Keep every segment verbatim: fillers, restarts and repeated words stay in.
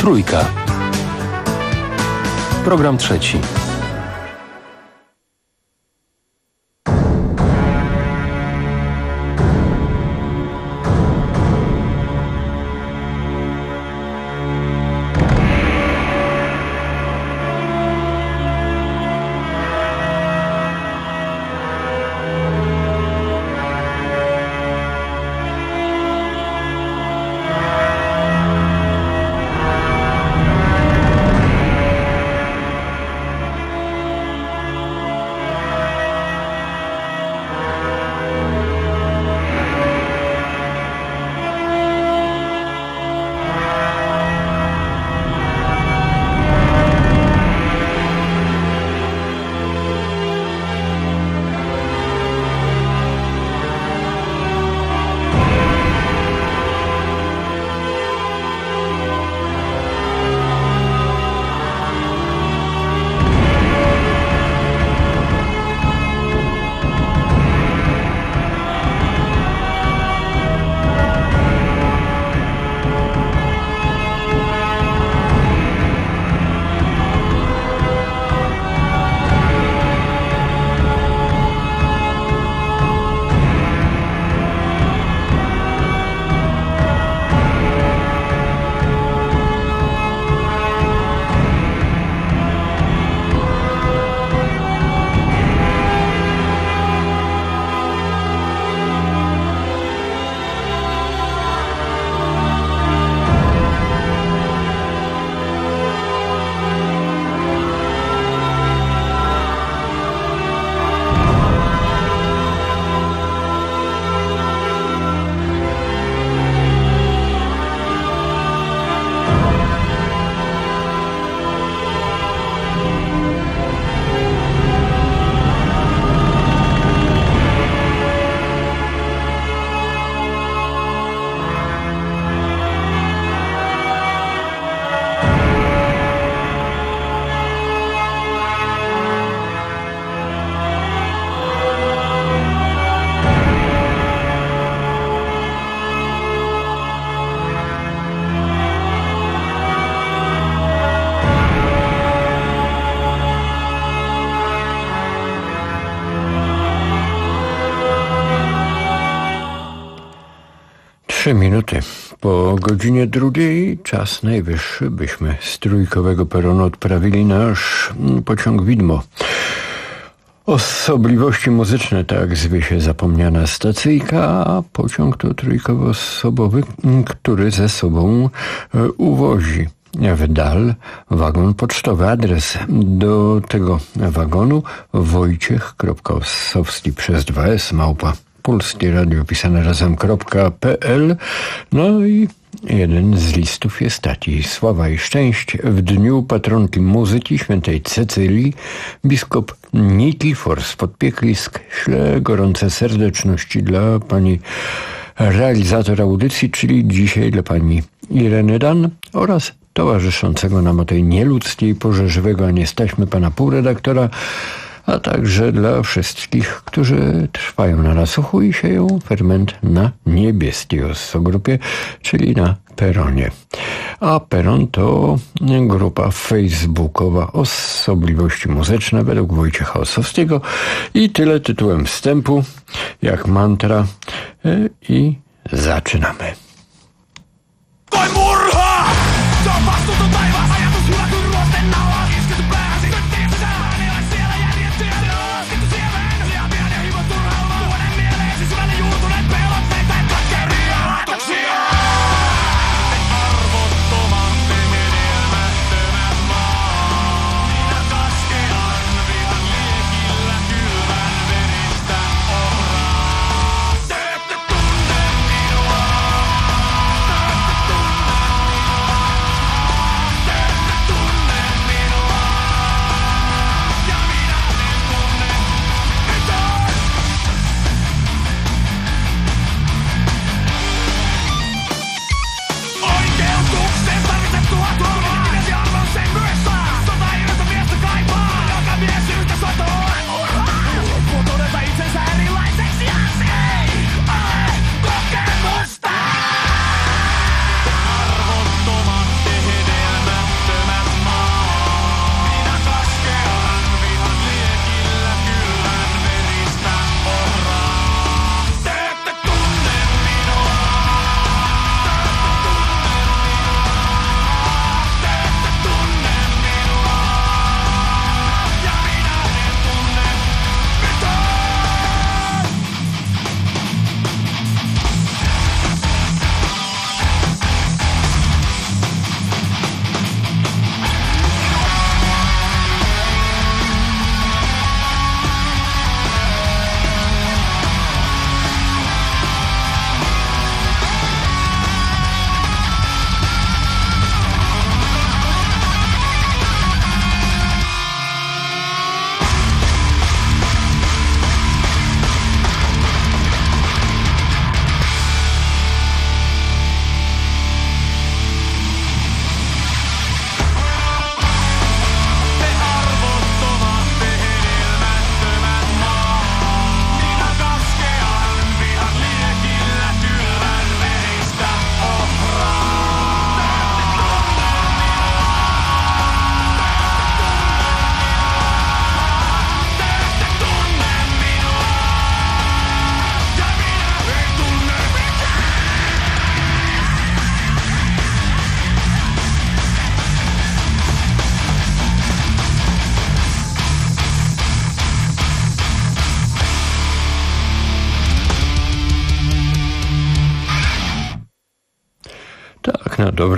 Trójka. Program trzeci. Trzy minuty po godzinie drugiej, czas najwyższy, byśmy z trójkowego peronu odprawili nasz pociąg widmo. Osobliwości muzyczne, tak zwie się zapomniana stacyjka, a pociąg to trójkowo-osobowy, który ze sobą uwozi w dal wagon pocztowy. Adres do tego wagonu wojciech kropka ossowski przez dwa s małpa Polskie Radio pisane razem.pl. No i jeden z listów jest taki: sława i szczęść w dniu patronki muzyki świętej Cecylii, biskup Nikifor z Podpieklisk śle gorące serdeczności dla pani realizator audycji, czyli dzisiaj dla pani Ireny Dan oraz towarzyszącego nam o tej nieludzkiej porze żywego, a nie staśmy pana półredaktora, a także dla wszystkich, którzy trwają na nasłuchu i sieją ferment na niebieskiej ossogrupie, czyli na peronie. A peron to grupa facebookowa Osobliwości Muzyczne według Wojciecha Ossowskiego. I tyle tytułem wstępu, jak mantra. I zaczynamy. Toi murha! Se on vastuuton taivas, ajatus hyvä kuin ruosten naula. Iskety päähäsi, köttiin sisään, elä siellä järjettyjä ylös. Kettu siemen, liian pian ja hivon turhalla. Tuonen mieleesi syvälle juurtuneet pelotteita ja katkeria aatoksia. Arvottomasti menemättömät maa. Minä kaskean vihan liekillä kylmän veristä ohraa. Te ette tunne minua. Te ette tunne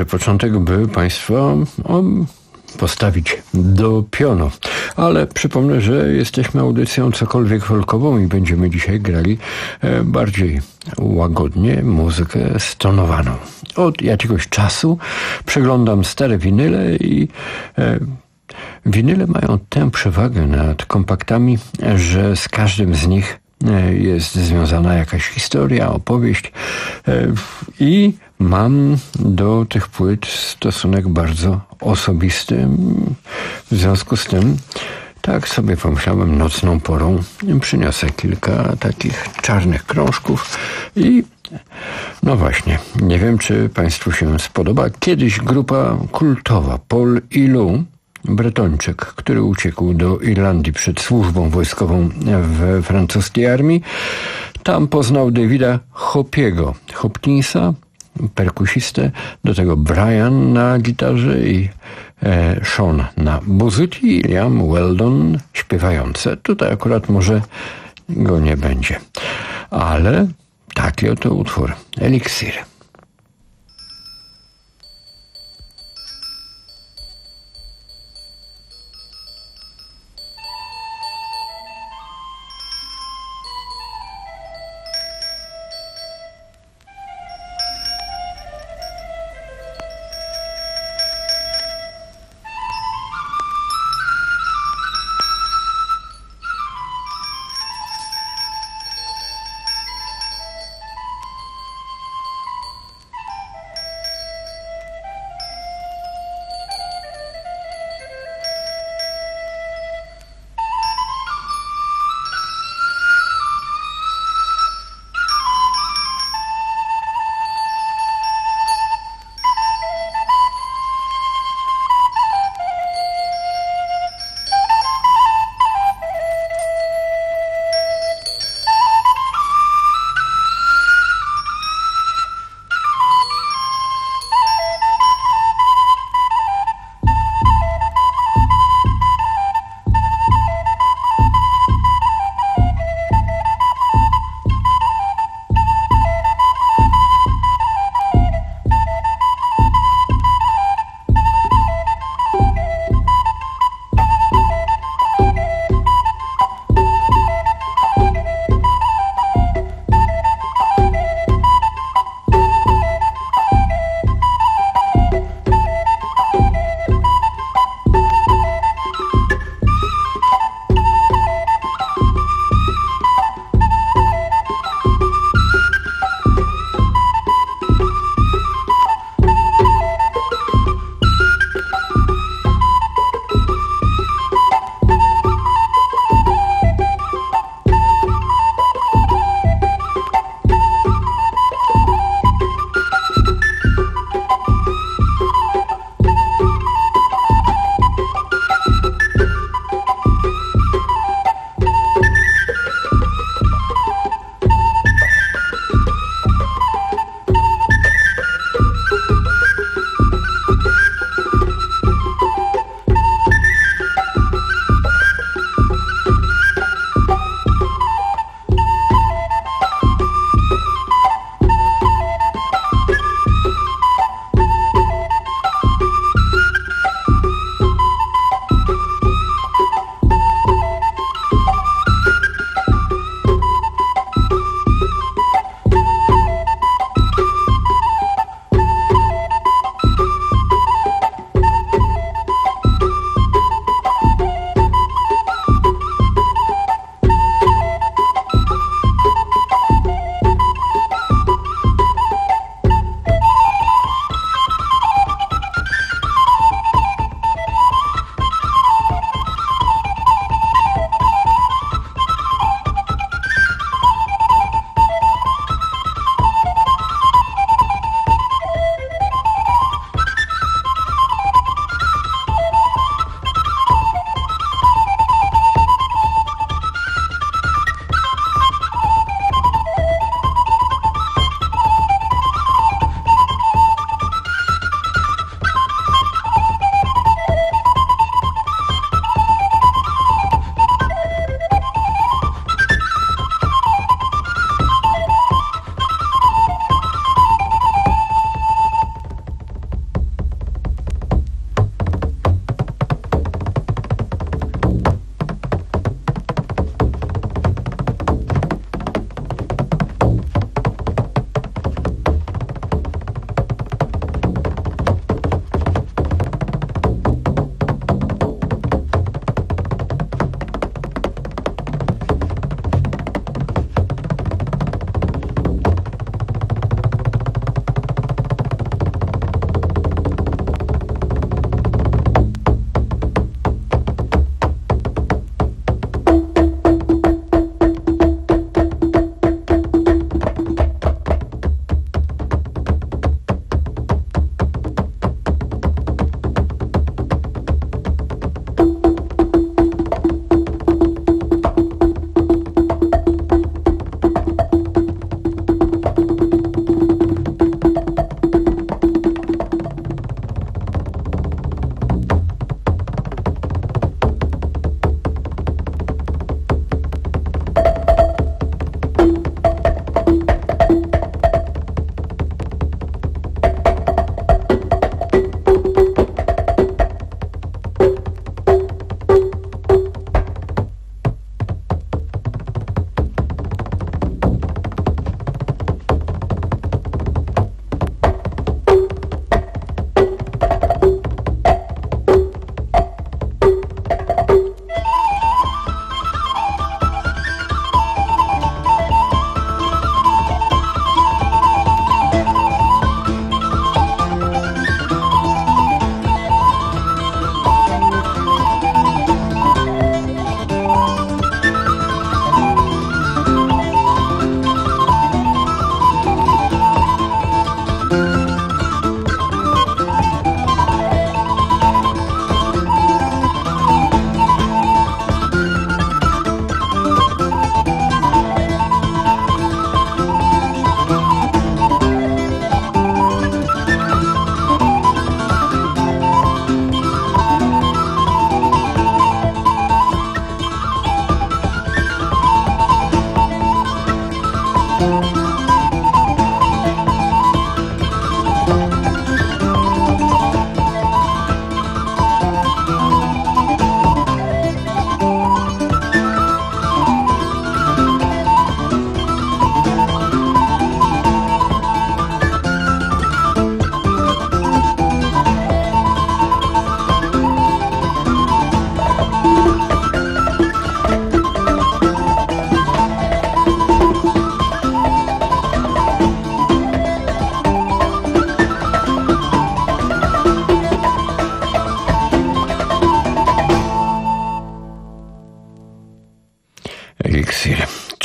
początek, by Państwa o, postawić do pionu. Ale przypomnę, że jesteśmy audycją cokolwiek folkową i będziemy dzisiaj grali e, bardziej łagodnie muzykę stonowaną. Od jakiegoś czasu przeglądam stare winyle i e, winyle mają tę przewagę nad kompaktami, że z każdym z nich jest związana jakaś historia, opowieść i mam do tych płyt stosunek bardzo osobisty. W związku z tym tak sobie pomyślałem, nocną porą przyniosę kilka takich czarnych krążków i no właśnie, nie wiem, czy Państwu się spodoba. Kiedyś grupa kultowa Paul i Lou, Bretończyk, który uciekł do Irlandii przed służbą wojskową w francuskiej armii. Tam poznał Davida Hopiego, Hopkinsa, perkusistę, do tego Brian na gitarze i e, Sean na buzyki i Liam Weldon śpiewające. Tutaj akurat może go nie będzie. Ale taki oto utwór. Eliksir.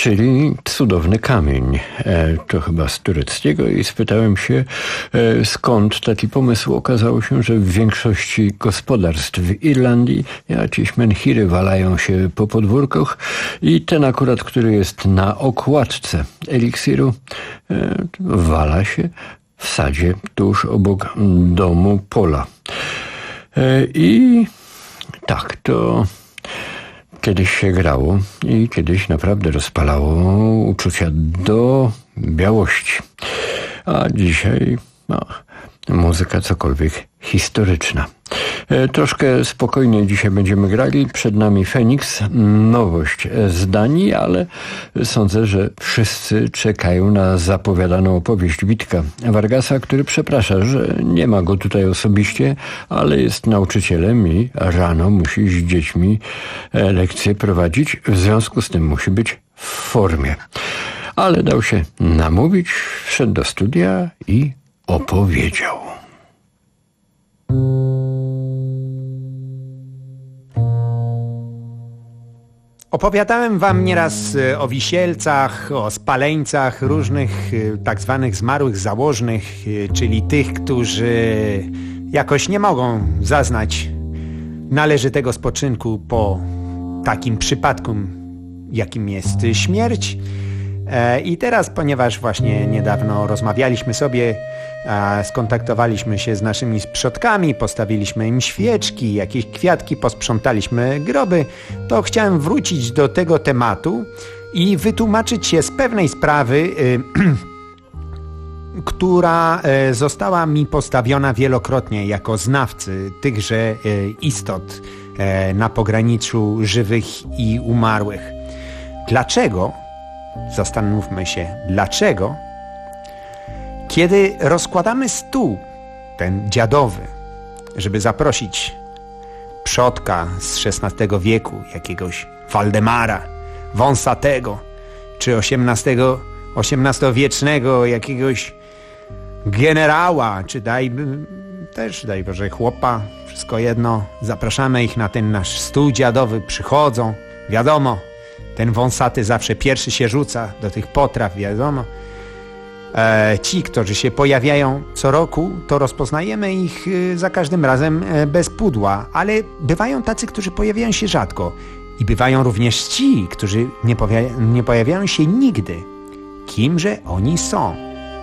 czyli cudowny kamień. To chyba z tureckiego i spytałem się, skąd taki pomysł. Okazało się, że w większości gospodarstw w Irlandii jakieś menhiry walają się po podwórkach i ten akurat, który jest na okładce eliksiru, wala się w sadzie tuż obok domu Pola. I tak, to kiedyś się grało i kiedyś naprawdę rozpalało uczucia do białości. A dzisiaj no, muzyka cokolwiek historyczna. E, troszkę spokojniej dzisiaj będziemy grali. Przed nami Feniks, nowość z Danii, ale sądzę, że wszyscy czekają na zapowiadaną opowieść Witka Vargasa, który przeprasza, że nie ma go tutaj osobiście, ale jest nauczycielem i rano musi z dziećmi lekcje prowadzić. W związku z tym musi być w formie. Ale dał się namówić, wszedł do studia i opowiedział. Opowiadałem wam nieraz o wisielcach, o spaleńcach, różnych tak zwanych zmarłych założnych, czyli tych, którzy jakoś nie mogą zaznać należytego spoczynku po takim przypadku, jakim jest śmierć. I teraz, ponieważ właśnie niedawno rozmawialiśmy sobie, skontaktowaliśmy się z naszymi przodkami, postawiliśmy im świeczki, jakieś kwiatki, posprzątaliśmy groby, to chciałem wrócić do tego tematu i wytłumaczyć się z pewnej sprawy, która została mi postawiona wielokrotnie jako znawcy tychże istot na pograniczu żywych i umarłych. Dlaczego? Zastanówmy się, dlaczego, kiedy rozkładamy stół, ten dziadowy, żeby zaprosić przodka z szesnastego wieku, jakiegoś Waldemara, wąsatego, czy osiemnastego, osiemnastowiecznego jakiegoś generała, czy daj, też daj Boże chłopa, wszystko jedno, zapraszamy ich na ten nasz stół dziadowy, przychodzą, wiadomo, ten wąsaty zawsze pierwszy się rzuca do tych potraw, wiadomo. E, ci, którzy się pojawiają co roku, to rozpoznajemy ich e, za każdym razem e, bez pudła, ale bywają tacy, którzy pojawiają się rzadko. I bywają również ci, którzy nie, powia- nie pojawiają się nigdy. Kimże oni są?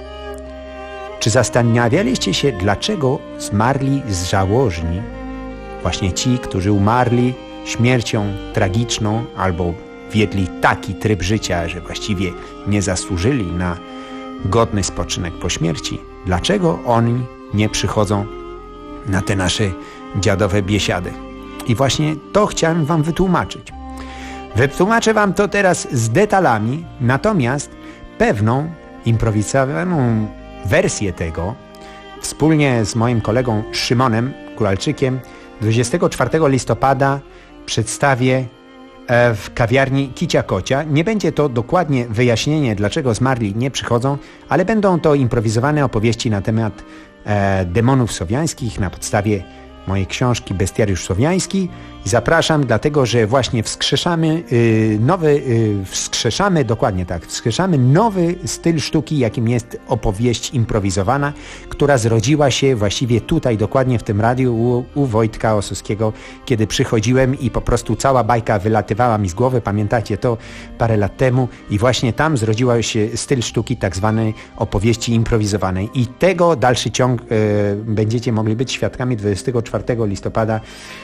Czy zastanawialiście się, dlaczego zmarli z żałożni? Właśnie ci, którzy umarli śmiercią tragiczną albo wiedli taki tryb życia, że właściwie nie zasłużyli na godny spoczynek po śmierci. Dlaczego oni nie przychodzą na te nasze dziadowe biesiady? I właśnie to chciałem wam wytłumaczyć. Wytłumaczę wam to teraz z detalami, natomiast pewną improwizowaną wersję tego wspólnie z moim kolegą Szymonem Kuralczykiem dwudziestego czwartego listopada przedstawię w kawiarni Kicia Kocia. Nie będzie to dokładnie wyjaśnienie, dlaczego zmarli nie przychodzą, ale będą to improwizowane opowieści na temat e, demonów słowiańskich na podstawie mojej książki Bestiariusz Słowiański. I zapraszam, dlatego że właśnie wskrzeszamy y, nowy, y, wskrzeszamy, dokładnie tak, wskrzeszamy nowy styl sztuki, jakim jest opowieść improwizowana, która zrodziła się właściwie tutaj, dokładnie w tym radiu u, u Wojtka Osuskiego, kiedy przychodziłem i po prostu cała bajka wylatywała mi z głowy, pamiętacie to parę lat temu, i właśnie tam zrodziła się styl sztuki tak zwanej opowieści improwizowanej. I tego dalszy ciąg y, będziecie mogli być świadkami dwudziestego czwartego listopada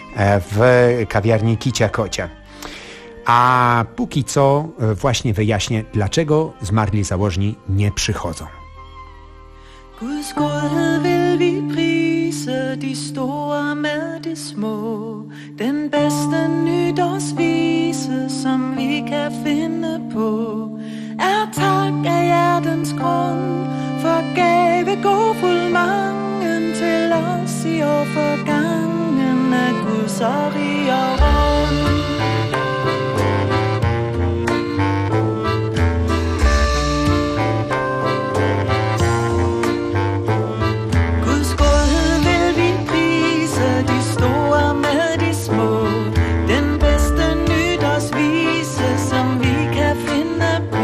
w kawiarni Kicia Kocia. A póki co właśnie wyjaśnię, dlaczego zmarli założni nie przychodzą. Guds godhed vil vi prise, de store med de små. Den bedste nytårsvise, som vi kan finde på, er tak af hjertens grund, for gave gåfuld mangen til os i år forgangen af Guds og rig og rund. Som vi kan finde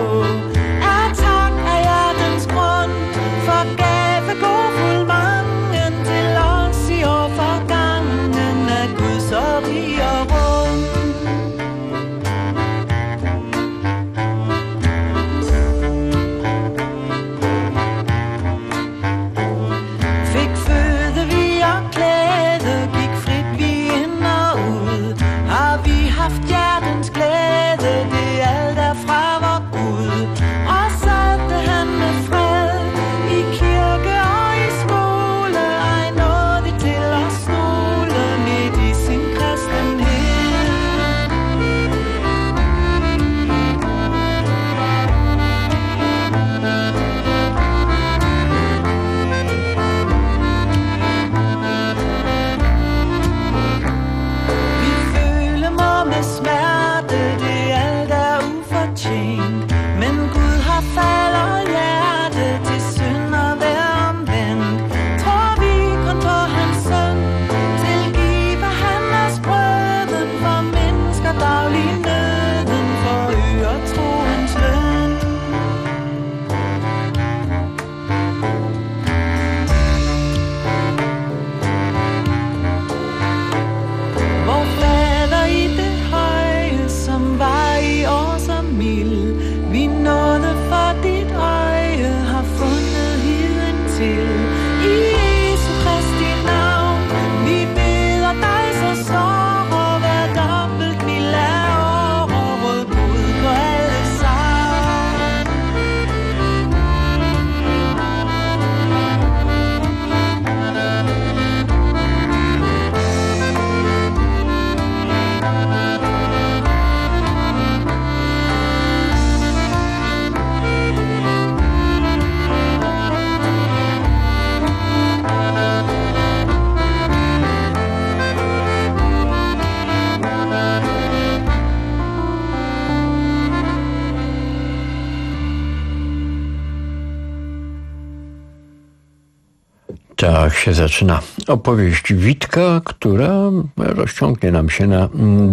tak się zaczyna opowieść Witka, która rozciągnie nam się na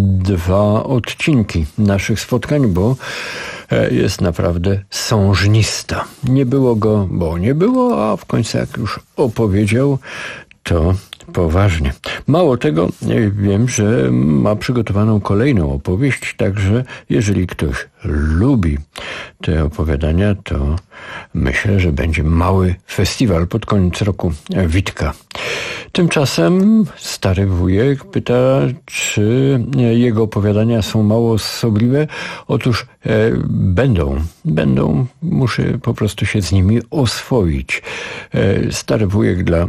dwa odcinki naszych spotkań, bo jest naprawdę sążnista. Nie było go, bo nie było, a w końcu jak już opowiedział, to poważnie. Mało tego, wiem, że ma przygotowaną kolejną opowieść, także jeżeli ktoś lubi te opowiadania, to myślę, że będzie mały festiwal pod koniec roku Witka. Tymczasem stary wujek pyta, czy jego opowiadania są mało osobliwe. Otóż e, będą, będą, muszę po prostu się z nimi oswoić. E, stary wujek dla e,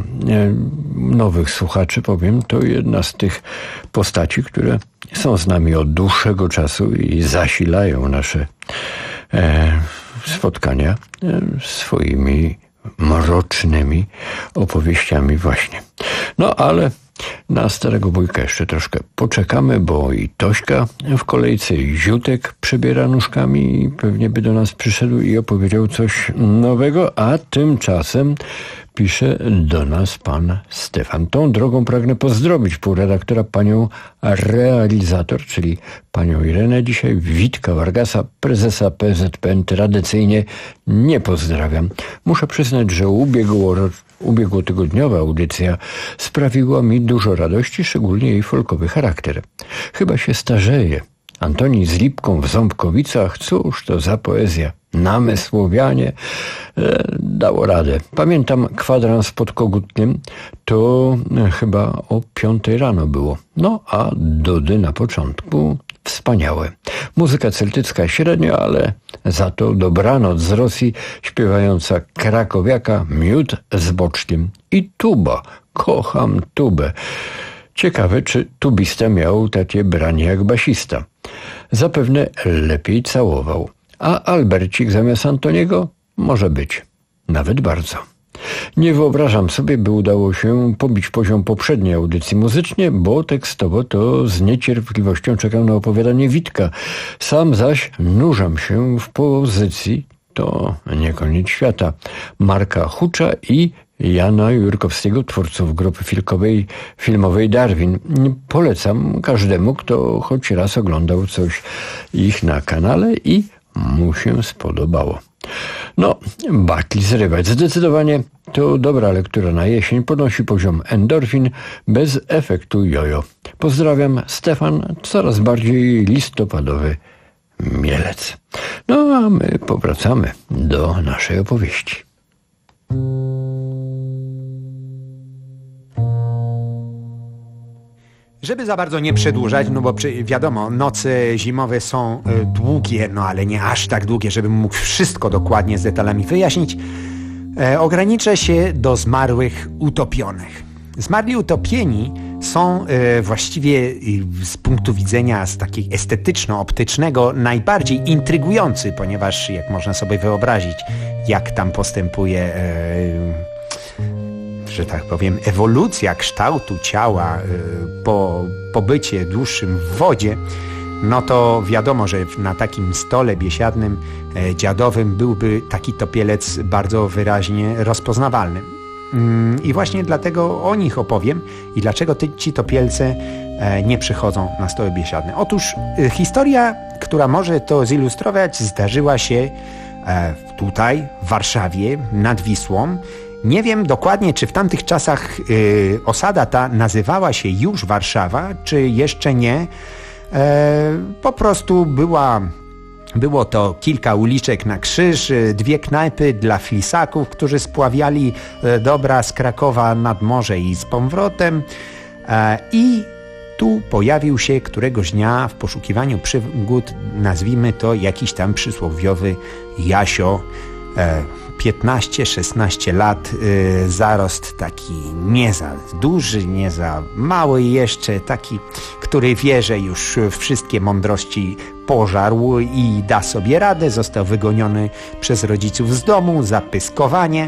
nowych słuchaczy, powiem, to jedna z tych postaci, które są z nami od dłuższego czasu i zasilają nasze e, spotkania e, swoimi mrocznymi opowieściami właśnie. No ale na starego wujka jeszcze troszkę poczekamy, bo i Tośka w kolejce, i Ziutek przebiera nóżkami i pewnie by do nas przyszedł i opowiedział coś nowego, a tymczasem pisze do nas pan Stefan. Tą drogą pragnę pozdrowić półredaktora, panią realizator, czyli panią Irenę. Dzisiaj Witka Vargasa, prezesa P Z P N tradycyjnie nie pozdrawiam. Muszę przyznać, że ubiegło, ubiegłotygodniowa audycja sprawiła mi dużo radości, szczególnie jej folkowy charakter. Chyba się starzeje. Antoni z Lipką w Ząbkowicach, cóż to za poezja. Namysłowianie e, dało radę. Pamiętam kwadrans pod Kogutnym, to e, chyba o piątej rano było. No a Dody na początku wspaniałe. Muzyka celtycka średnio, ale za to dobranoc z Rosji śpiewająca krakowiaka Miód z boczkiem. I tuba. Kocham tubę. Ciekawe, czy tubista miał takie branie jak basista. Zapewne lepiej całował. A Albercik zamiast Antoniego? Może być. Nawet bardzo. Nie wyobrażam sobie, by udało się pobić poziom poprzedniej audycji muzycznie, bo tekstowo to z niecierpliwością czekam na opowiadanie Witka. Sam zaś nurzam się w pozycji, to nie koniec świata, Marka Hucza i Jana Jurkowskiego, twórców grupy filmowej, filmowej Darwin. Polecam każdemu, kto choć raz oglądał coś ich na kanale i mu się spodobało. No, bakli zrywać. Zdecydowanie to dobra lektura na jesień. Podnosi poziom endorfin bez efektu jojo. Pozdrawiam, Stefan, coraz bardziej listopadowy Mielec. No, a my powracamy do naszej opowieści. Żeby za bardzo nie przedłużać, no bo przy, wiadomo, noce zimowe są y, długie, no ale nie aż tak długie, żebym mógł wszystko dokładnie z detalami wyjaśnić, e, ograniczę się do zmarłych utopionych. Zmarli utopieni są e, właściwie e, z punktu widzenia z takiej estetyczno-optycznego najbardziej intrygujący, ponieważ jak można sobie wyobrazić, jak tam postępuje e, że tak powiem, ewolucja kształtu ciała y, po pobycie dłuższym w wodzie, no to wiadomo, że na takim stole biesiadnym, e, dziadowym byłby taki topielec bardzo wyraźnie rozpoznawalny. Mm, I właśnie dlatego o nich opowiem i dlaczego ty, ci topielce e, nie przychodzą na stoły biesiadne. Otóż y, historia, która może to zilustrować, zdarzyła się e, tutaj, w Warszawie, nad Wisłą. Nie wiem dokładnie, czy w tamtych czasach y, osada ta nazywała się już Warszawa, czy jeszcze nie. E, po prostu była, było to kilka uliczek na krzyż, dwie knajpy dla flisaków, którzy spławiali e, dobra z Krakowa nad morze i z powrotem. E, I tu pojawił się któregoś dnia w poszukiwaniu przygód, nazwijmy to jakiś tam przysłowiowy Jasio, e, piętnaście szesnaście lat, y, zarost taki nie za duży, nie za mały jeszcze, taki, który wie, że już wszystkie mądrości pożarł i da sobie radę. Został wygoniony przez rodziców z domu za pyskowanie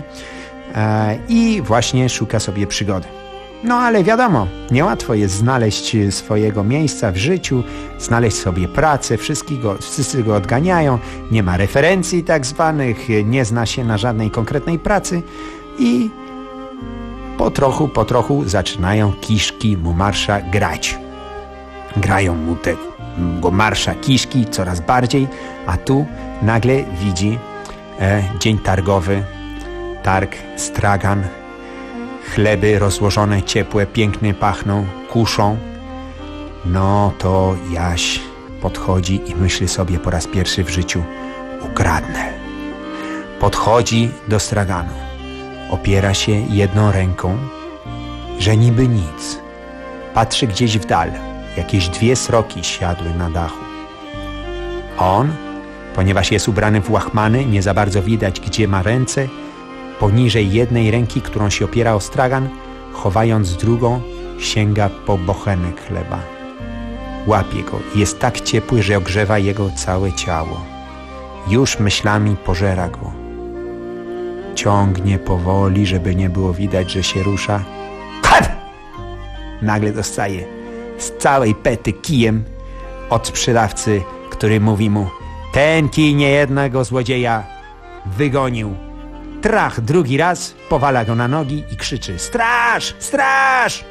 e, i właśnie szuka sobie przygody. No ale wiadomo, niełatwo jest znaleźć swojego miejsca w życiu, znaleźć sobie pracę, wszyscy go, wszyscy go odganiają, nie ma referencji tak zwanych, nie zna się na żadnej konkretnej pracy i po trochu, po trochu zaczynają kiszki mu marsza grać. Grają mu tego marsza kiszki coraz bardziej, a tu nagle widzi e, dzień targowy, targ, stragan, chleby rozłożone, ciepłe, pięknie pachną, kuszą. No to Jaś podchodzi i myśli sobie po raz pierwszy w życiu: ukradnę. Podchodzi do straganu, opiera się jedną ręką, że niby nic. Patrzy gdzieś w dal, jakieś dwie sroki siadły na dachu. On, ponieważ jest ubrany w łachmany, nie za bardzo widać, gdzie ma ręce, poniżej jednej ręki, którą się opiera o stragan, chowając drugą, sięga po bochenek chleba. Łapie go i jest tak ciepły, że ogrzewa jego całe ciało. Już myślami pożera go. Ciągnie powoli, żeby nie było widać, że się rusza. Hep! Nagle dostaje z całej pety kijem od sprzedawcy, który mówi mu: ten kij niejednego złodzieja wygonił. Trach, drugi raz powala go na nogi i krzyczy: straż! Straż!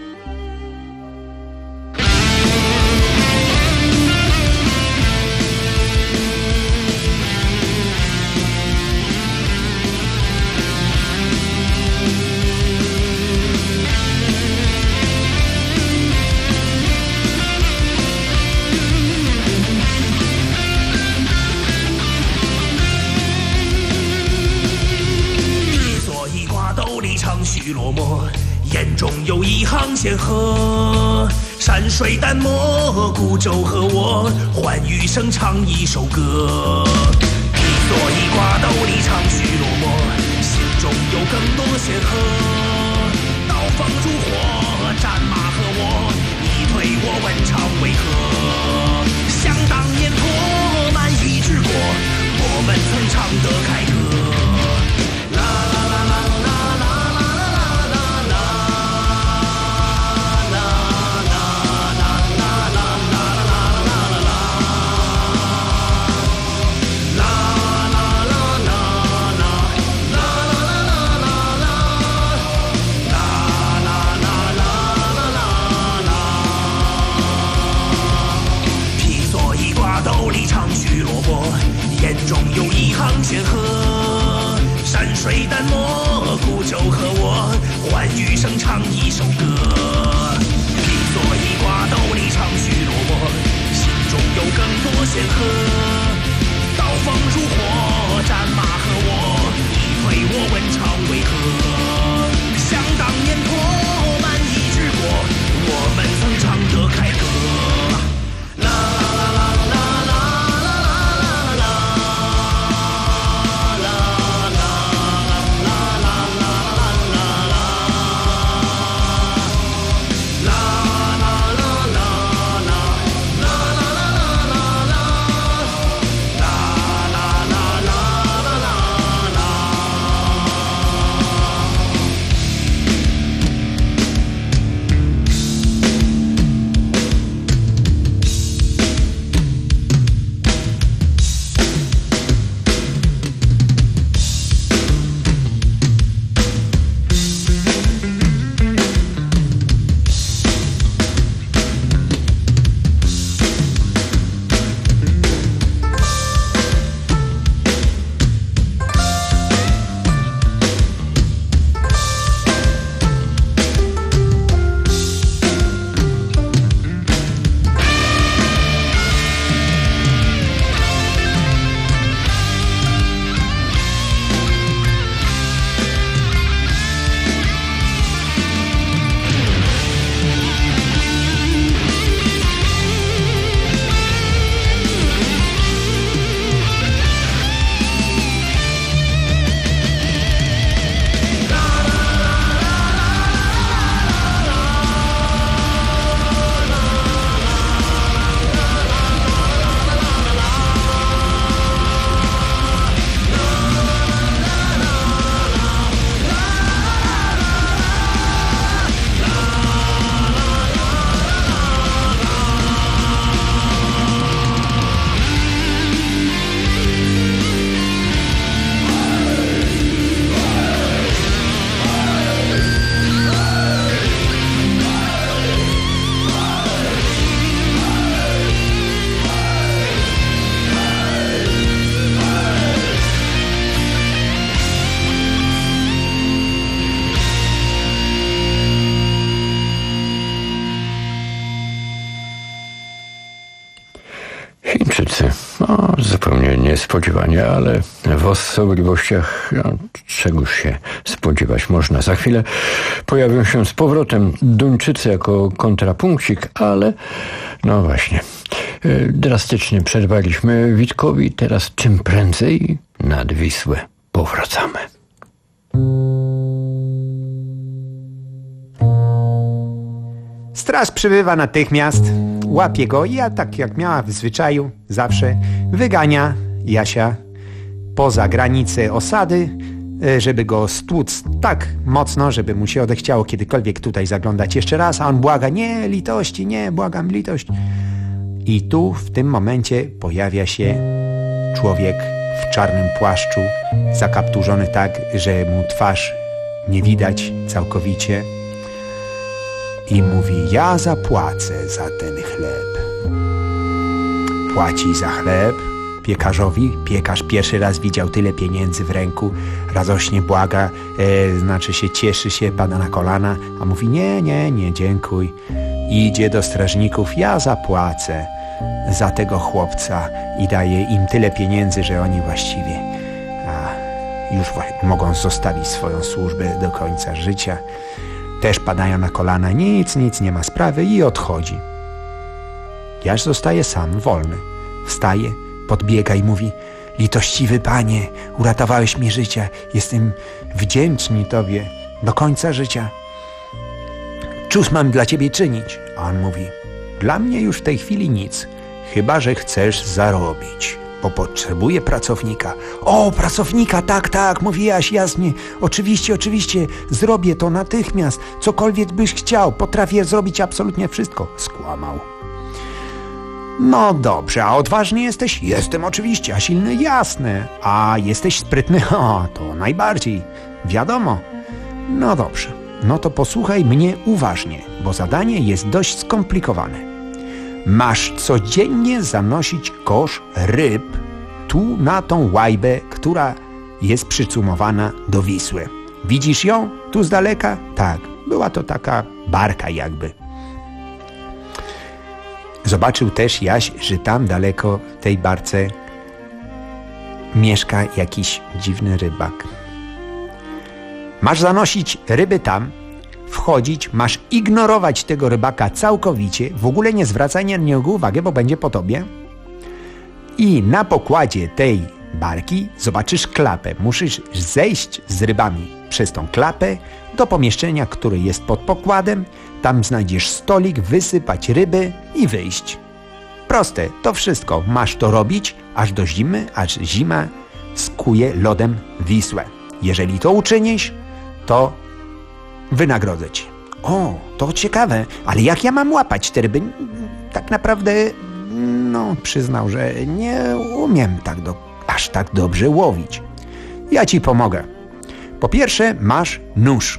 落寞，眼中有一行仙鹤，山水淡漠，孤舟和我欢余生唱一首歌。你所以挂兜里长须落寞，心中有更多仙鹤。刀锋如火，战马和我，你对我问唱为何？想当年托满一之国，我们曾唱得开歌。啦啦啦啦啦啦啦啦啦啦。啦 Duńczycy. No, zupełnie niespodziewanie, ale w osobliwościach no, czegoś się spodziewać można. Za chwilę pojawią się z powrotem Duńczycy jako kontrapunkcik, ale no właśnie, drastycznie przerwaliśmy Witkowi. Teraz czym prędzej nad Wisłę powracamy. Straż przybywa natychmiast, łapie go i ja, tak jak miała w zwyczaju zawsze, wygania Jasia poza granice osady, żeby go stłuc tak mocno, żeby mu się odechciało kiedykolwiek tutaj zaglądać jeszcze raz, a on błaga: nie, litości, nie, błagam, litość. I tu w tym momencie pojawia się człowiek w czarnym płaszczu, zakapturzony tak, że mu twarz nie widać całkowicie, i mówi: ja zapłacę za ten chleb. Płaci za chleb piekarzowi. Piekarz pierwszy raz widział tyle pieniędzy w ręku. Radośnie błaga, e, znaczy się cieszy się, pada na kolana, a mówi: nie, nie, nie, dziękuj. Idzie do strażników: ja zapłacę za tego chłopca, i daje im tyle pieniędzy, że oni właściwie a, już mogą zostawić swoją służbę do końca życia. Też padają na kolana: nic, nic, nie ma sprawy, i odchodzi. Jaś zostaje sam, wolny. Wstaje, podbiega i mówi: litościwy panie, uratowałeś mi życie, jestem wdzięczny tobie do końca życia. Cóż mam dla ciebie czynić? A on mówi: dla mnie już w tej chwili nic, chyba że chcesz zarobić, bo potrzebuję pracownika. O, pracownika, tak, tak, mówi Jaś, jasnie, oczywiście, oczywiście, zrobię to natychmiast, cokolwiek byś chciał, potrafię zrobić absolutnie wszystko. Skłamał. No dobrze, a odważny jesteś? Jestem oczywiście, a silny? Jasne. A jesteś sprytny? O, to najbardziej, wiadomo. No dobrze, no to posłuchaj mnie uważnie, bo zadanie jest dość skomplikowane. Masz codziennie zanosić kosz ryb tu na tą łajbę, która jest przycumowana do Wisły. Widzisz ją tu z daleka? Tak, była to taka barka jakby. Zobaczył też Jaś, że tam daleko w tej barce mieszka jakiś dziwny rybak. Masz zanosić ryby tam, wchodzić, masz ignorować tego rybaka całkowicie, w ogóle nie zwracaj na niego uwagi, bo będzie po tobie. I na pokładzie tej barki zobaczysz klapę. Musisz zejść z rybami przez tą klapę do pomieszczenia, które jest pod pokładem. Tam znajdziesz stolik, wysypać ryby i wyjść. Proste, to wszystko. Masz to robić aż do zimy, aż zima skuje lodem Wisłę. Jeżeli to uczynisz, to wynagrodzę ci. O, to ciekawe, ale jak ja mam łapać te ryby? Tak naprawdę, no, przyznał, że nie umiem tak do, aż tak dobrze łowić. Ja ci pomogę. Po pierwsze, masz nóż.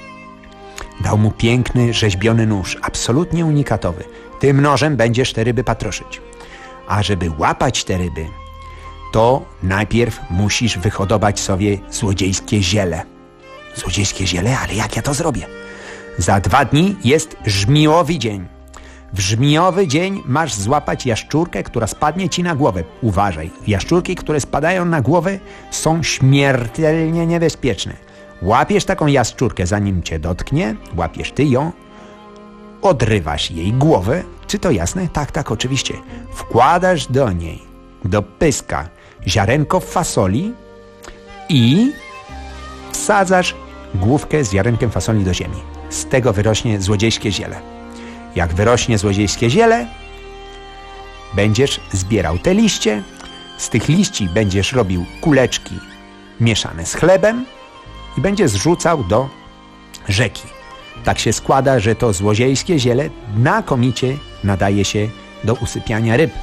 Dał mu piękny, rzeźbiony nóż, absolutnie unikatowy. Tym nożem będziesz te ryby patroszyć. A żeby łapać te ryby, to najpierw musisz wyhodować sobie złodziejskie ziele. Złodziejskie ziele? Ale jak ja to zrobię? Za dwa dni jest żmijowy dzień. W żmijowy dzień masz złapać jaszczurkę, która spadnie ci na głowę. Uważaj, jaszczurki, które spadają na głowę, są śmiertelnie niebezpieczne. Łapiesz taką jaszczurkę, zanim cię dotknie, łapiesz ty ją, odrywasz jej głowę. Czy to jasne? Tak, tak, oczywiście. Wkładasz do niej, do pyska, ziarenko fasoli i wsadzasz główkę z ziarenkiem fasoli do ziemi. Z tego wyrośnie złodziejskie ziele. Jak wyrośnie złodziejskie ziele, będziesz zbierał te liście, z tych liści będziesz robił kuleczki mieszane z chlebem i będziesz zrzucał do rzeki. Tak się składa, że to złodziejskie ziele znakomicie nadaje się do usypiania ryb.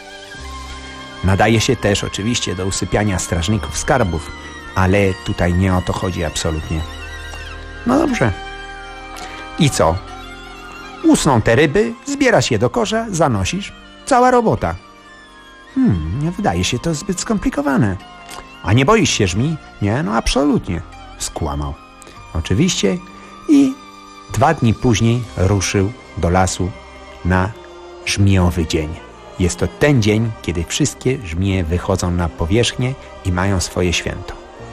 Nadaje się też oczywiście do usypiania strażników skarbów, ale tutaj nie o to chodzi absolutnie. No dobrze. I co? Usną te ryby, zbierasz je do kosza, zanosisz. Cała robota. Hmm, nie wydaje się to zbyt skomplikowane. A nie boisz się żmi? Nie, no absolutnie. Skłamał. Oczywiście. I dwa dni później ruszył do lasu na żmijowy dzień. Jest to ten dzień, kiedy wszystkie żmije wychodzą na powierzchnię i mają swoje święto.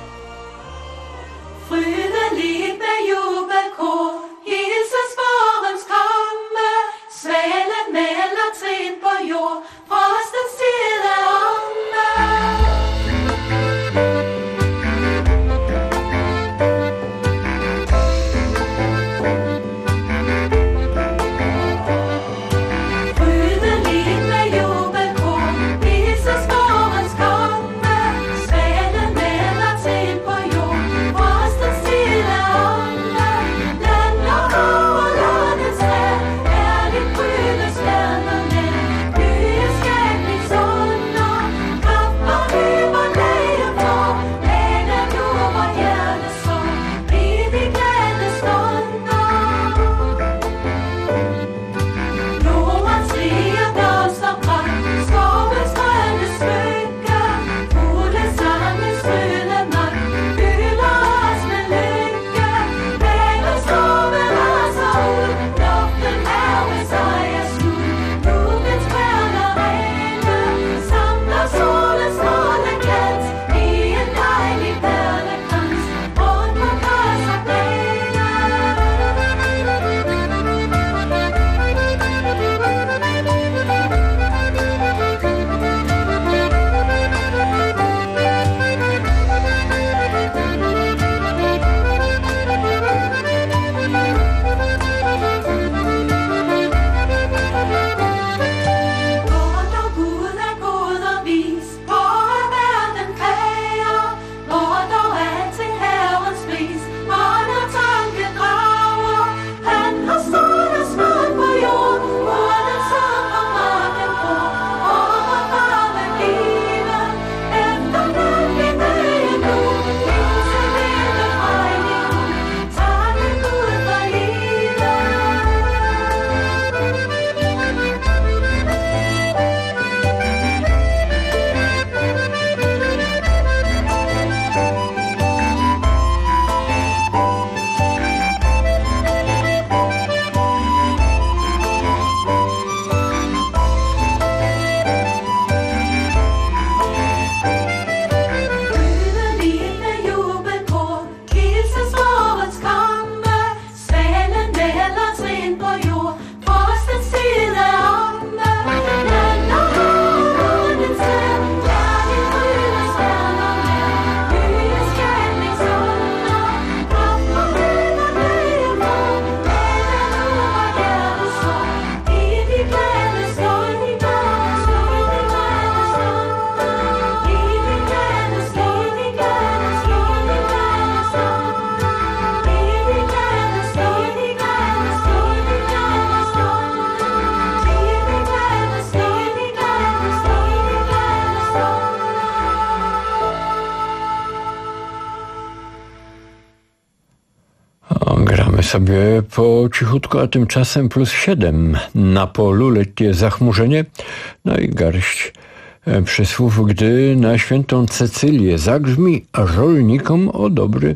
Sobie po cichutku, a tymczasem plus siedem na polu letnie zachmurzenie, no i garść przysłów, gdy na świętą Cecylię zagrzmi, rolnikom o dobry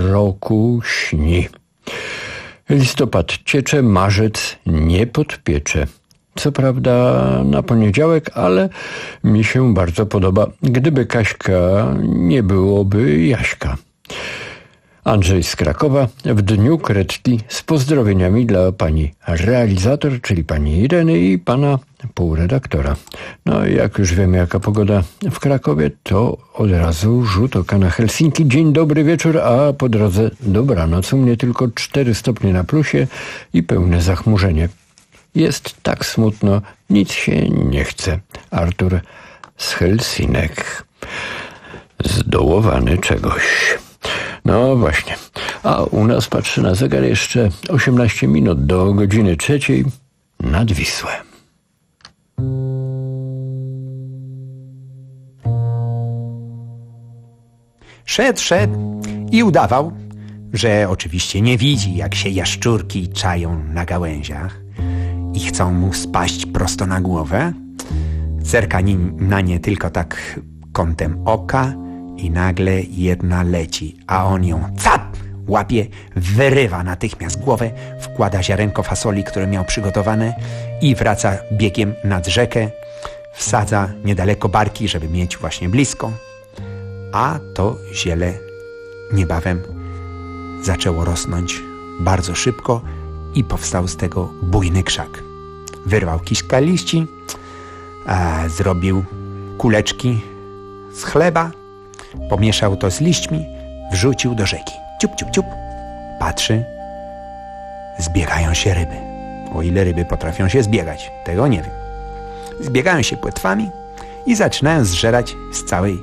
roku śni. Listopad ciecze, marzec nie podpiecze. Co prawda na poniedziałek, ale mi się bardzo podoba. Gdyby Kaśka, nie byłoby Jaśka. Andrzej z Krakowa w dniu Kretli z pozdrowieniami dla pani realizator, czyli pani Ireny i pana półredaktora. No i jak już wiemy, jaka pogoda w Krakowie, to od razu rzut oka na Helsinki. Dzień dobry wieczór, a po drodze dobranoc. U mnie tylko cztery stopnie na plusie i pełne zachmurzenie. Jest tak smutno, nic się nie chce. Artur z Helsinek. Zdołowany czegoś. No właśnie. A u nas, patrzę na zegar, jeszcze osiemnaście minut do godziny trzeciej nad Wisłę. Szedł, szedł i udawał, że oczywiście nie widzi, jak się jaszczurki czają na gałęziach i chcą mu spaść prosto na głowę. Zerka na nie tylko tak kątem oka i nagle jedna leci, a on ją cap łapie, wyrywa natychmiast głowę, wkłada ziarenko fasoli, które miał przygotowane i wraca biegiem nad rzekę, wsadza niedaleko barki, żeby mieć właśnie blisko. A to ziele niebawem zaczęło rosnąć bardzo szybko i powstał z tego bujny krzak. Wyrwał kilka liści, a zrobił kuleczki z chleba, pomieszał to z liśćmi, wrzucił do rzeki. Ciup, ciup, ciup. Patrzy, zbiegają się ryby. O ile ryby potrafią się zbiegać, tego nie wiem. Zbiegają się płetwami i zaczynają zżerać z całej,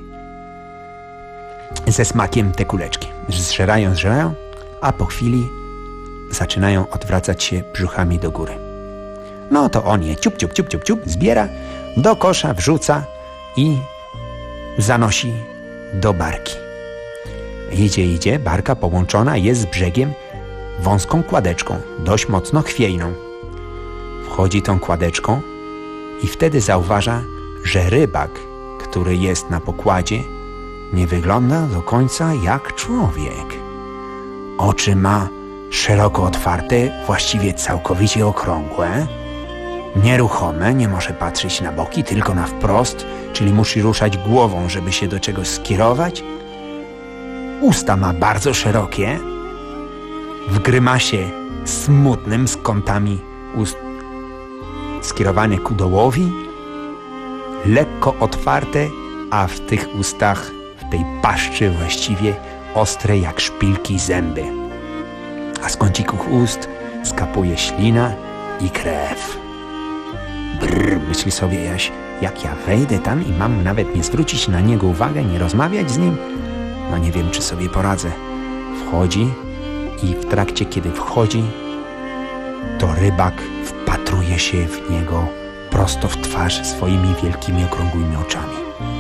ze smakiem te kuleczki. Zżerają, zżerają, a po chwili zaczynają odwracać się brzuchami do góry. No to on je ciup, ciup, ciup, ciup, ciup, zbiera, do kosza wrzuca i zanosi do barki. Idzie, idzie, barka połączona jest z brzegiem wąską kładeczką, dość mocno chwiejną. Wchodzi tą kładeczką i wtedy zauważa, że rybak, który jest na pokładzie, nie wygląda do końca jak człowiek. Oczy ma szeroko otwarte, właściwie całkowicie okrągłe, nieruchome, nie może patrzeć na boki, tylko na wprost, czyli musi ruszać głową, żeby się do czegoś skierować. Usta ma bardzo szerokie, w grymasie smutnym, z kątami ust skierowane ku dołowi, lekko otwarte, a w tych ustach, w tej paszczy właściwie ostre jak szpilki zęby. A z kącików ust skapuje ślina i krew. Brrr, myśli sobie Jaś, jak ja wejdę tam i mam nawet nie zwrócić na niego uwagę, nie rozmawiać z nim? No nie wiem, czy sobie poradzę. Wchodzi i w trakcie, kiedy wchodzi, to rybak wpatruje się w niego prosto w twarz swoimi wielkimi, okrągłymi oczami.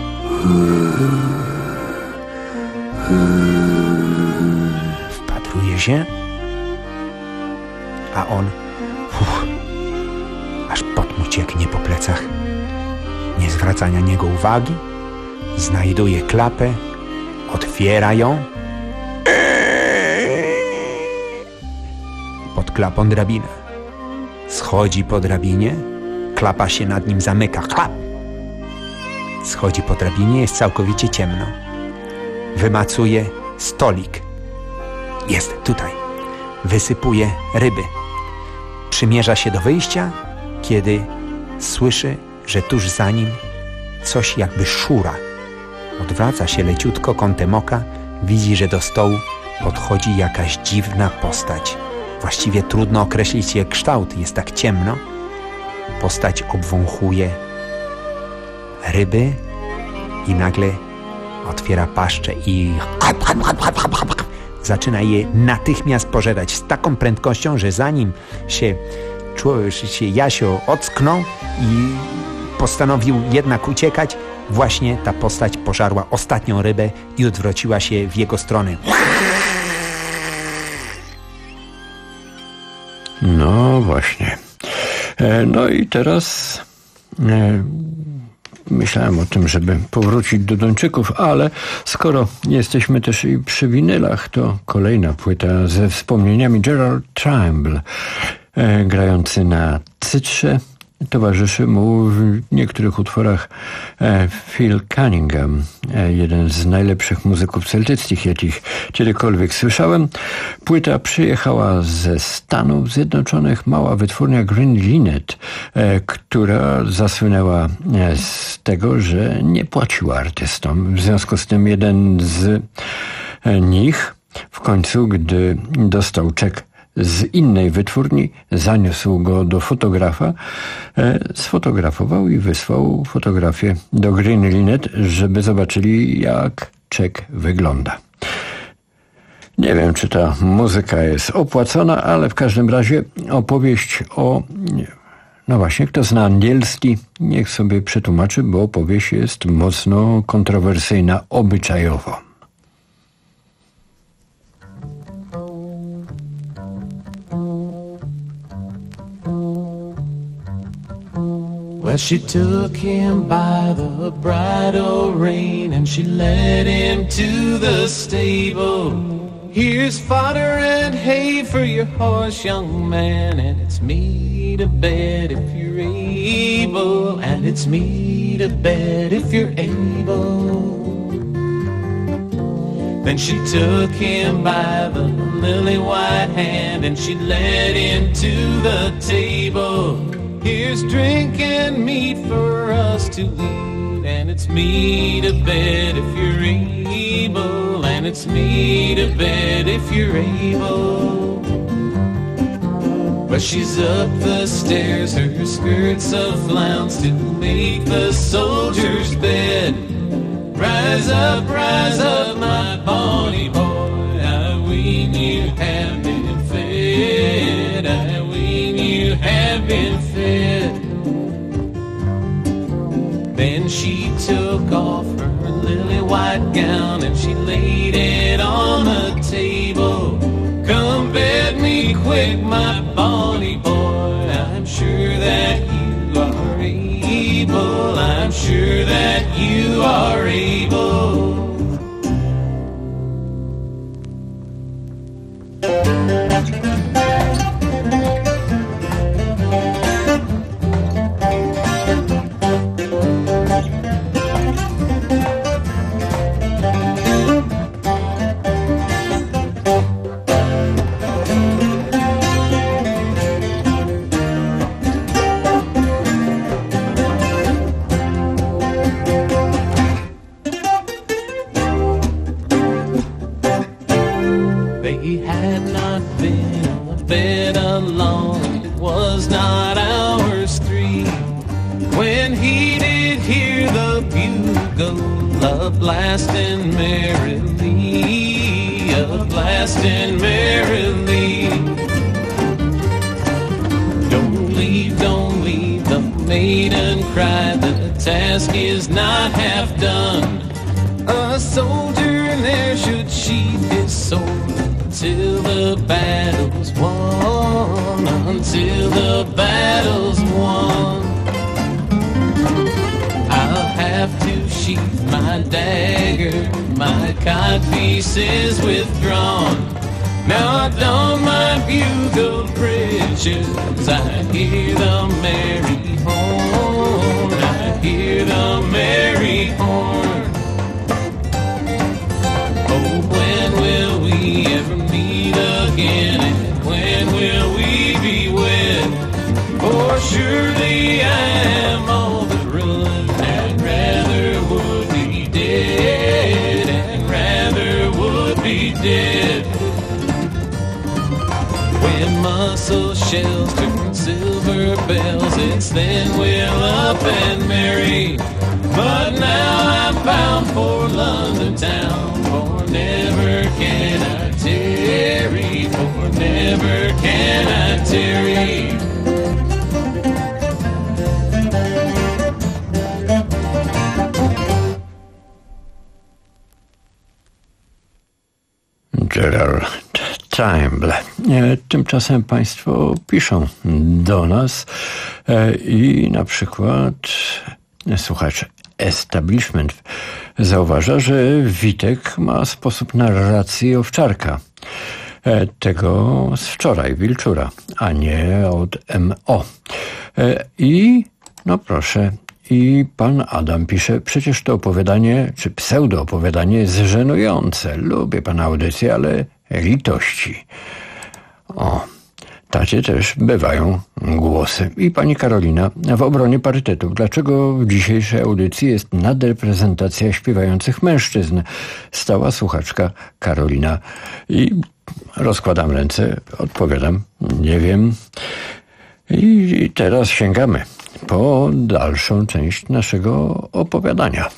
Wpatruje się, a on uf, aż pot mu cieknie po plecach. Nie zwraca na niego uwagi, znajduje klapę, otwiera ją. Pod klapą drabina. Schodzi po drabinie, klapa się nad nim zamyka. Klap! Schodzi po drabinie, jest całkowicie ciemno. Wymacuje stolik. Jest tutaj. Wysypuje ryby. Przymierza się do wyjścia, kiedy słyszy, że tuż za nim coś jakby szura. Odwraca się leciutko kątem oka, widzi, że do stołu podchodzi jakaś dziwna postać. Właściwie trudno określić jej kształt, jest tak ciemno. Postać obwąchuje ryby i nagle otwiera paszczę i zaczyna je natychmiast pożerać z taką prędkością, że zanim się, się Jasio ocknął i postanowił jednak uciekać, właśnie ta postać pożarła ostatnią rybę i odwróciła się w jego stronę. No właśnie. No i teraz e, myślałem o tym, żeby powrócić do Duńczyków, ale skoro jesteśmy też i przy winylach, to kolejna płyta ze wspomnieniami. Gerald Trimble, e, grający na cytrze. Towarzyszy mu w niektórych utworach e, Phil Cunningham, e, jeden z najlepszych muzyków celtyckich, jakich kiedykolwiek słyszałem. Płyta przyjechała ze Stanów Zjednoczonych, mała wytwórnia Green Linnet, e, która zasłynęła e, z tego, że nie płaciła artystom. W związku z tym jeden z e, nich w końcu, gdy dostał czek z innej wytwórni, zaniósł go do fotografa, e, sfotografował i wysłał fotografię do Green Linnet, żeby zobaczyli, jak czek wygląda. Nie wiem, czy ta muzyka jest opłacona, ale w każdym razie opowieść o... No właśnie, kto zna angielski, niech sobie przetłumaczy, bo opowieść jest mocno kontrowersyjna obyczajowo. Well, she took him by the bridle rein and she led him to the stable. Here's fodder and hay for your horse, young man, and it's me to bed if you're able, and it's me me to bed if you're able. Then she took him by the lily white hand and she led him to the table. Here's drink and meat for us to eat, and it's me to bed if you're able, and it's me to bed if you're able. But she's up the stairs, her skirts a flounce to make the soldier's bed. Rise up, rise up, my bonny boy, I ween you have been fed, I ween you have been fed. Then she took off her lily white gown and she laid it on the table. Come bed me quick, my bonny boy, I'm sure that you are able, I'm sure that you are able. Blasting merrily, a blasting merrily. Don't leave, don't leave, the maiden cried, the task is not half done. A soldier there should sheath his sword until the battle's won, until the battle's won. I'll have to sheath my dagger, my codpiece is withdrawn. Now I don my bugle britches, I hear the merry horn, I hear the merry horn. Oh, when will we ever meet again, and when will we be wed? For surely I am all but ruined, and rather would be dead, and rather would be dead. When muscle shells turn silver bells, it's then we'll up and marry. But now I'm bound for London town, for never can I tarry, for never can I tarry. Gerald Timble. Tymczasem Państwo piszą do nas i na przykład słuchacz Establishment zauważa, że Witek ma sposób narracji owczarka. Tego z wczoraj, Wilczura, a nie od M O. I no proszę, i pan Adam pisze, przecież to opowiadanie, czy pseudo-opowiadanie jest żenujące. Lubię pana audycję, ale litości. O, takie też bywają głosy. I pani Karolina w obronie parytetów. Dlaczego w dzisiejszej audycji jest nadreprezentacja śpiewających mężczyzn? Stała słuchaczka Karolina. I rozkładam ręce, odpowiadam, nie wiem. I teraz sięgamy po dalszą część naszego opowiadania.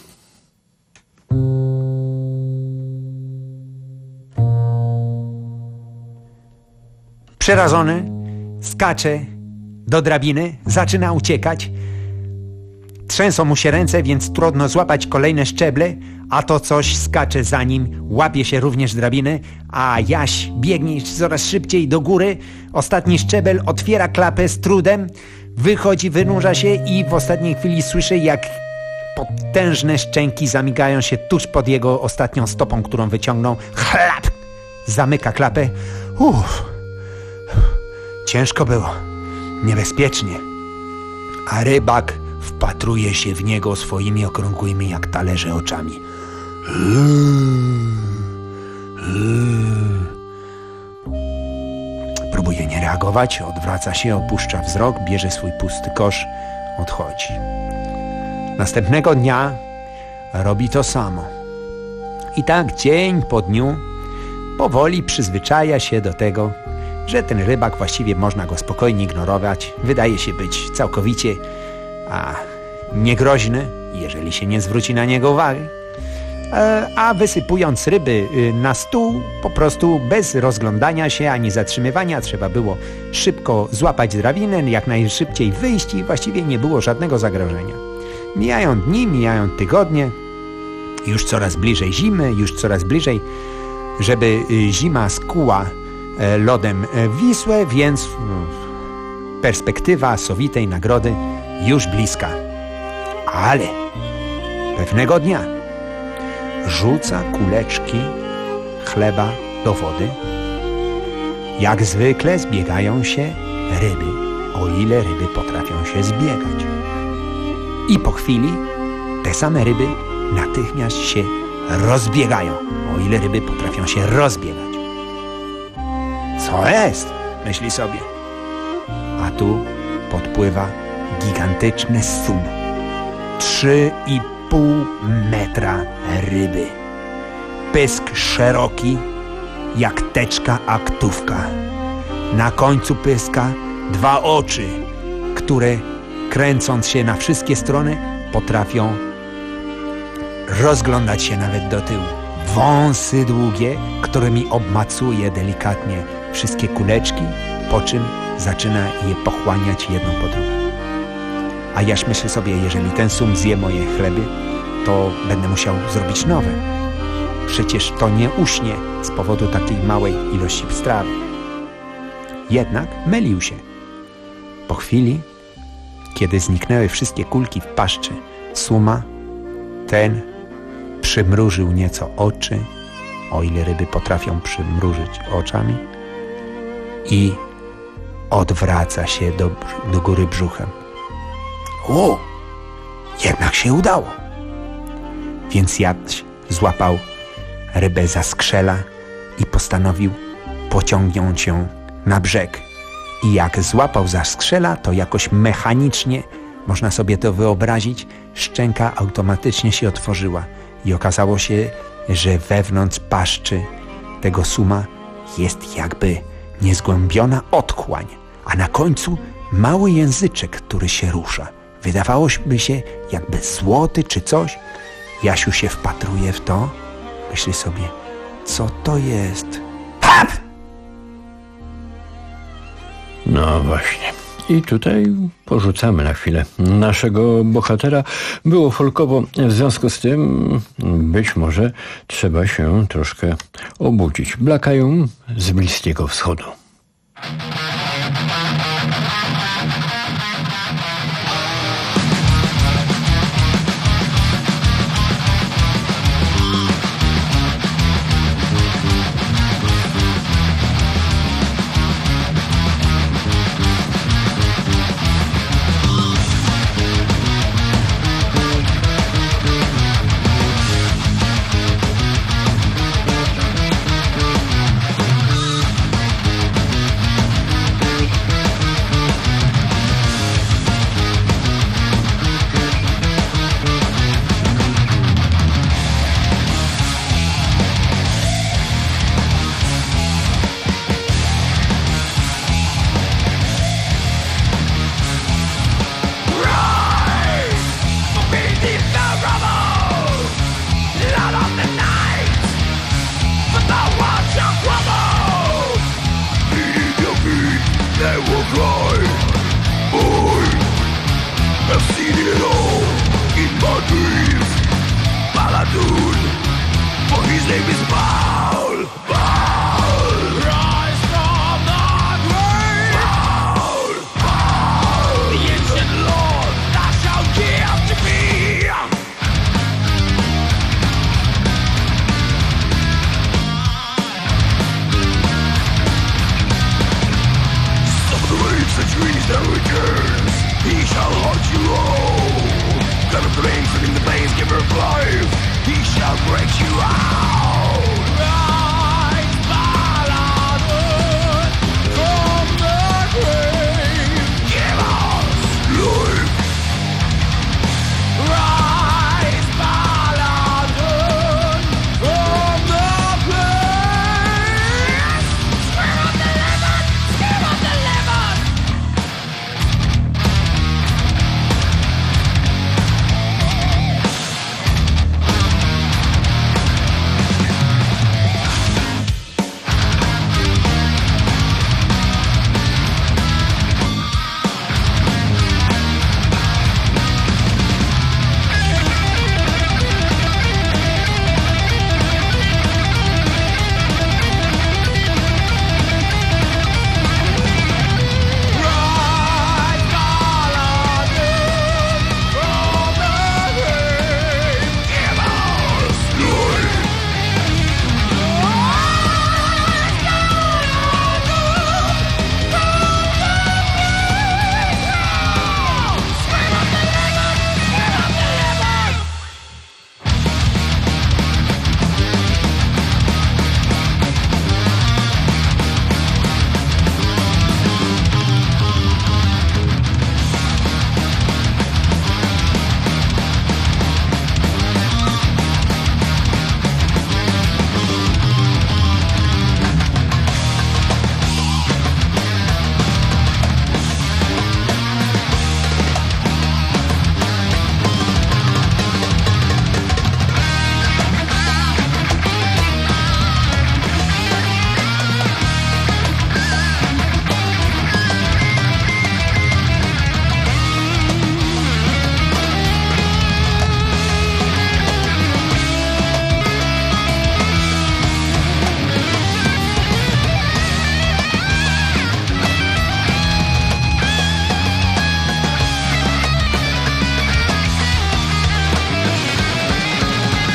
Przerażony skacze do drabiny, zaczyna uciekać. Trzęsą mu się ręce, więc trudno złapać kolejne szczeble, a to coś skacze za nim, łapie się również drabiny, a Jaś biegnie coraz szybciej do góry. Ostatni szczebel otwiera klapę z trudem, wychodzi, wynurza się i w ostatniej chwili słyszy, jak potężne szczęki zamigają się tuż pod jego ostatnią stopą, którą wyciągnął. Chlap! Zamyka klapę. Uff. Ciężko było. Niebezpiecznie. A rybak wpatruje się w niego swoimi okrągłymi jak talerze oczami. Próbuje nie reagować, odwraca się, opuszcza wzrok, bierze swój pusty kosz, odchodzi. Następnego dnia robi to samo. I tak dzień po dniu powoli przyzwyczaja się do tego, że ten rybak właściwie można go spokojnie ignorować. Wydaje się być całkowicie a, niegroźny, jeżeli się nie zwróci na niego uwagi. A wysypując ryby na stół, po prostu bez rozglądania się ani zatrzymywania, trzeba było szybko złapać drabinę, jak najszybciej wyjść i właściwie nie było żadnego zagrożenia. Mijają dni, mijają tygodnie, już coraz bliżej zimy, już coraz bliżej, żeby zima skuła lodem Wisłę, więc perspektywa sowitej nagrody już bliska. Ale pewnego dnia rzuca kuleczki chleba do wody. Jak zwykle zbiegają się ryby, o ile ryby potrafią się zbiegać. I po chwili te same ryby natychmiast się rozbiegają, o ile ryby potrafią się rozbiegać. Co jest? Myśli sobie. A tu podpływa gigantyczny sum. Trzy i pół metra ryby. Pysk szeroki jak teczka aktówka. Na końcu pyska dwa oczy, które kręcąc się na wszystkie strony potrafią rozglądać się nawet do tyłu. Wąsy długie, którymi obmacuje delikatnie wszystkie kuleczki, po czym zaczyna je pochłaniać jedną po drugą. A ja myślę sobie, jeżeli ten sum zje moje chleby, to będę musiał zrobić nowe. Przecież to nie uśnie z powodu takiej małej ilości strawy. Jednak mylił się. Po chwili, kiedy zniknęły wszystkie kulki w paszczy suma, ten przymrużył nieco oczy, o ile ryby potrafią przymrużyć oczami, i odwraca się do, do góry brzuchem. O, jednak się udało. Więc Jadź złapał rybę za skrzela i postanowił pociągnąć ją na brzeg. I jak złapał za skrzela, to jakoś mechanicznie, można sobie to wyobrazić, szczęka automatycznie się otworzyła i okazało się, że wewnątrz paszczy tego suma jest jakby niezgłębiona otchłań, a na końcu mały języczek, który się rusza. Wydawało by się jakby złoty czy coś. Jasiu się wpatruje w to, myśli sobie, co to jest? Pap! No właśnie. I tutaj porzucamy na chwilę naszego bohatera. Było folkowo, w związku z tym być może trzeba się troszkę obudzić. Blakają z Bliskiego Wschodu. shall break you out.